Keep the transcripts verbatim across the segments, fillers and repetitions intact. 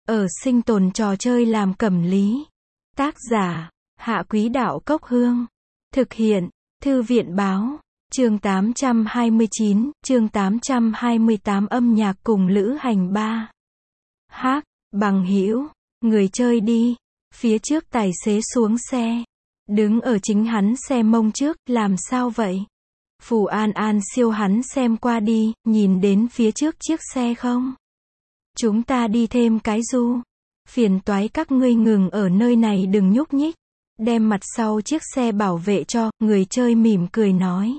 ở sinh tồn trò chơi làm cẩm lý. Tác giả, Hạ Quý Đạo Cốc Hương. Thực hiện, Thư viện Báo. Chương tám trăm hai mươi chín, chương tám trăm hai mươi tám âm nhạc cùng lữ hành ba. Hát, bằng hữu, người chơi đi. Phía trước tài xế xuống xe. Đứng ở chính hắn xe mông trước, làm sao vậy? Phù An An siêu hắn xem qua đi, nhìn đến phía trước chiếc xe không? Chúng ta đi thêm cái du. Phiền toái các ngươi ngừng ở nơi này đừng nhúc nhích. Đem mặt sau chiếc xe bảo vệ cho, người chơi mỉm cười nói.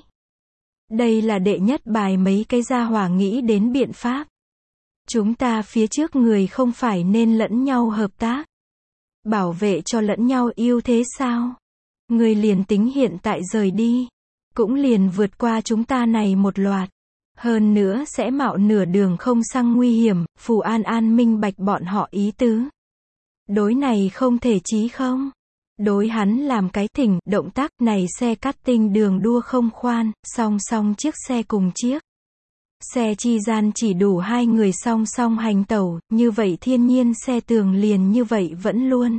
Đây là đệ nhất bài mấy cái gia hỏa nghĩ đến biện pháp. Chúng ta phía trước người không phải nên lẫn nhau hợp tác. Bảo vệ cho lẫn nhau yêu thế sao? Người liền tính hiện tại rời đi. Cũng liền vượt qua chúng ta này một loạt. Hơn nữa sẽ mạo nửa đường không xăng nguy hiểm, Phù An An minh bạch bọn họ ý tứ. Đối này không thể chí không? Đối hắn làm cái thỉnh, động tác này xe cắt tinh đường đua không khoan, song song chiếc xe cùng chiếc. Xe chi gian chỉ đủ hai người song song hành tẩu, như vậy thiên nhiên xe tường liền như vậy vẫn luôn.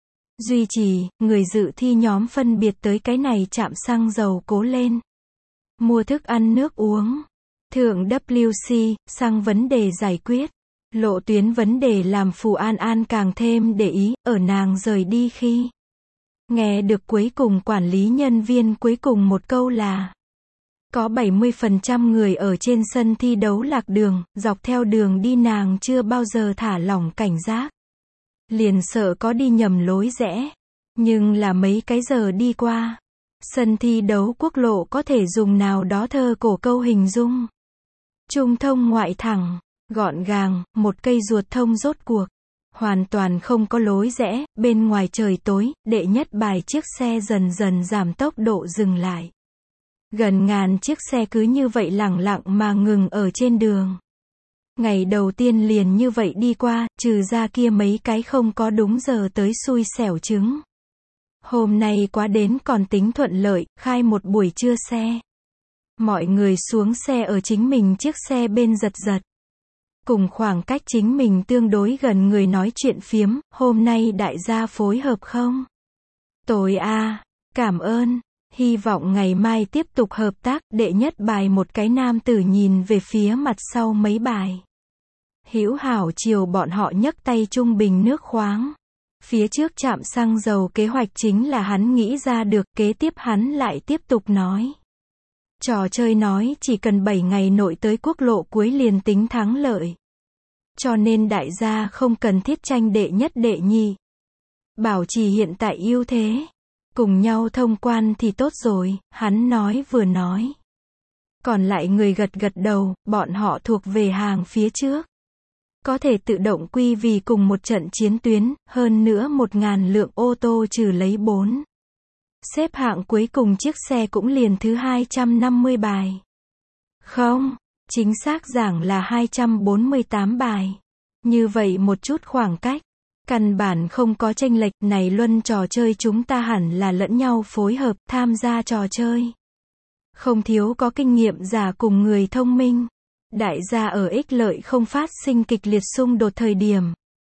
Duy trì, người dự thi nhóm phân biệt tới cái này chạm xăng dầu cố lên. Mua thức ăn nước uống. Thượng W C, xăng vấn đề giải quyết. Lộ tuyến vấn đề làm Phù An An càng thêm để ý, ở nàng rời đi khi. Nghe được cuối cùng quản lý nhân viên cuối cùng một câu là. Có bảy mươi phần trăm người ở trên sân thi đấu lạc đường, dọc theo đường đi nàng chưa bao giờ thả lỏng cảnh giác. Liền sợ có đi nhầm lối rẽ. Nhưng là mấy cái giờ đi qua. Sân thi đấu quốc lộ có thể dùng nào đó thơ cổ câu hình dung. Trung thông ngoại thẳng, gọn gàng, một cây ruột thông rốt cuộc. Hoàn toàn không có lối rẽ, bên ngoài trời tối, đệ nhất bài chiếc xe dần dần giảm tốc độ dừng lại. Gần ngàn chiếc xe cứ như vậy lẳng lặng mà ngừng ở trên đường. Ngày đầu tiên liền như vậy đi qua, trừ ra kia mấy cái không có đúng giờ tới xui xẻo chứng. Hôm nay quá đến còn tính thuận lợi, khai một buổi trưa xe. Mọi người xuống xe ở chính mình chiếc xe bên giật giật. Cùng khoảng cách chính mình tương đối gần người nói chuyện phiếm, hôm nay đại gia phối hợp không? Tối a, cảm ơn, hy vọng ngày mai tiếp tục hợp tác, đệ nhất bài một cái nam tử nhìn về phía mặt sau mấy bài. Hữu hảo chiều bọn họ nhấc tay trung bình nước khoáng. Phía trước trạm xăng dầu kế hoạch chính là hắn nghĩ ra được, kế tiếp hắn lại tiếp tục nói. Trò chơi nói chỉ cần bảy ngày nội tới quốc lộ cuối liền tính thắng lợi. Cho nên đại gia không cần thiết tranh đệ nhất đệ nhì. Bảo trì hiện tại ưu thế. Cùng nhau thông quan thì tốt rồi, hắn nói vừa nói. Còn lại người gật gật đầu, bọn họ thuộc về hàng phía trước. Có thể tự động quy vì cùng một trận chiến tuyến, hơn nữa một ngàn lượng ô tô trừ lấy bốn. Xếp hạng cuối cùng chiếc xe cũng liền thứ hai trăm năm mươi bài. Không, chính xác giảng là hai trăm bốn mươi tám bài. Như vậy một chút khoảng cách. Căn bản không có chênh lệch này luân trò chơi chúng ta hẳn là lẫn nhau phối hợp tham gia trò chơi. Không thiếu có kinh nghiệm giả cùng người thông minh. Đại gia ở ích lợi không phát sinh kịch liệt xung đột thời điểm.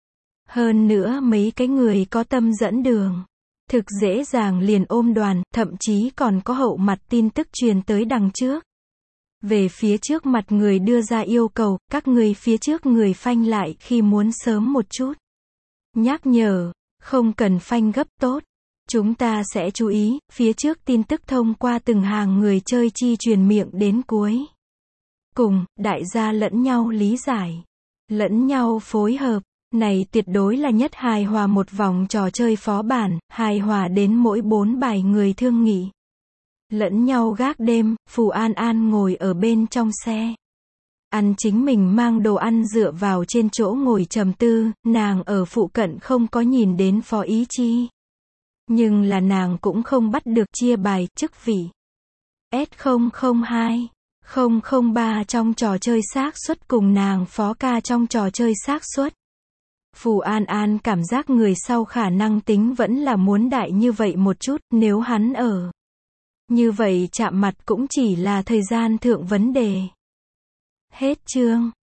Hơn nữa mấy cái người có tâm dẫn đường. Thực dễ dàng liền ôm đoàn, thậm chí còn có hậu mặt tin tức truyền tới đằng trước. Về phía trước mặt người đưa ra yêu cầu, các người phía trước người phanh lại khi muốn sớm một chút. Nhắc nhở, không cần phanh gấp tốt. Chúng ta sẽ chú ý, phía trước tin tức thông qua từng hàng người chơi chi truyền miệng đến cuối. Cùng, đại gia lẫn nhau lý giải. Lẫn nhau phối hợp. Này tuyệt đối là nhất hài hòa một vòng trò chơi phó bản, hài hòa đến mỗi bốn bài người thương nghị. Lẫn nhau gác đêm, Phù An An ngồi ở bên trong xe. Ăn chính mình mang đồ ăn dựa vào trên chỗ ngồi trầm tư, nàng ở phụ cận không có nhìn đến Phó Ý Chi. Nhưng là nàng cũng không bắt được chia bài, chức vị. S không không hai, không không ba trong trò chơi xác suất cùng nàng Phó Ca trong trò chơi xác suất. Phù An An cảm giác người sau khả năng tính vẫn là muốn đại như vậy một chút, nếu hắn ở. Như vậy chạm mặt cũng chỉ là thời gian thượng vấn đề. Hết chương.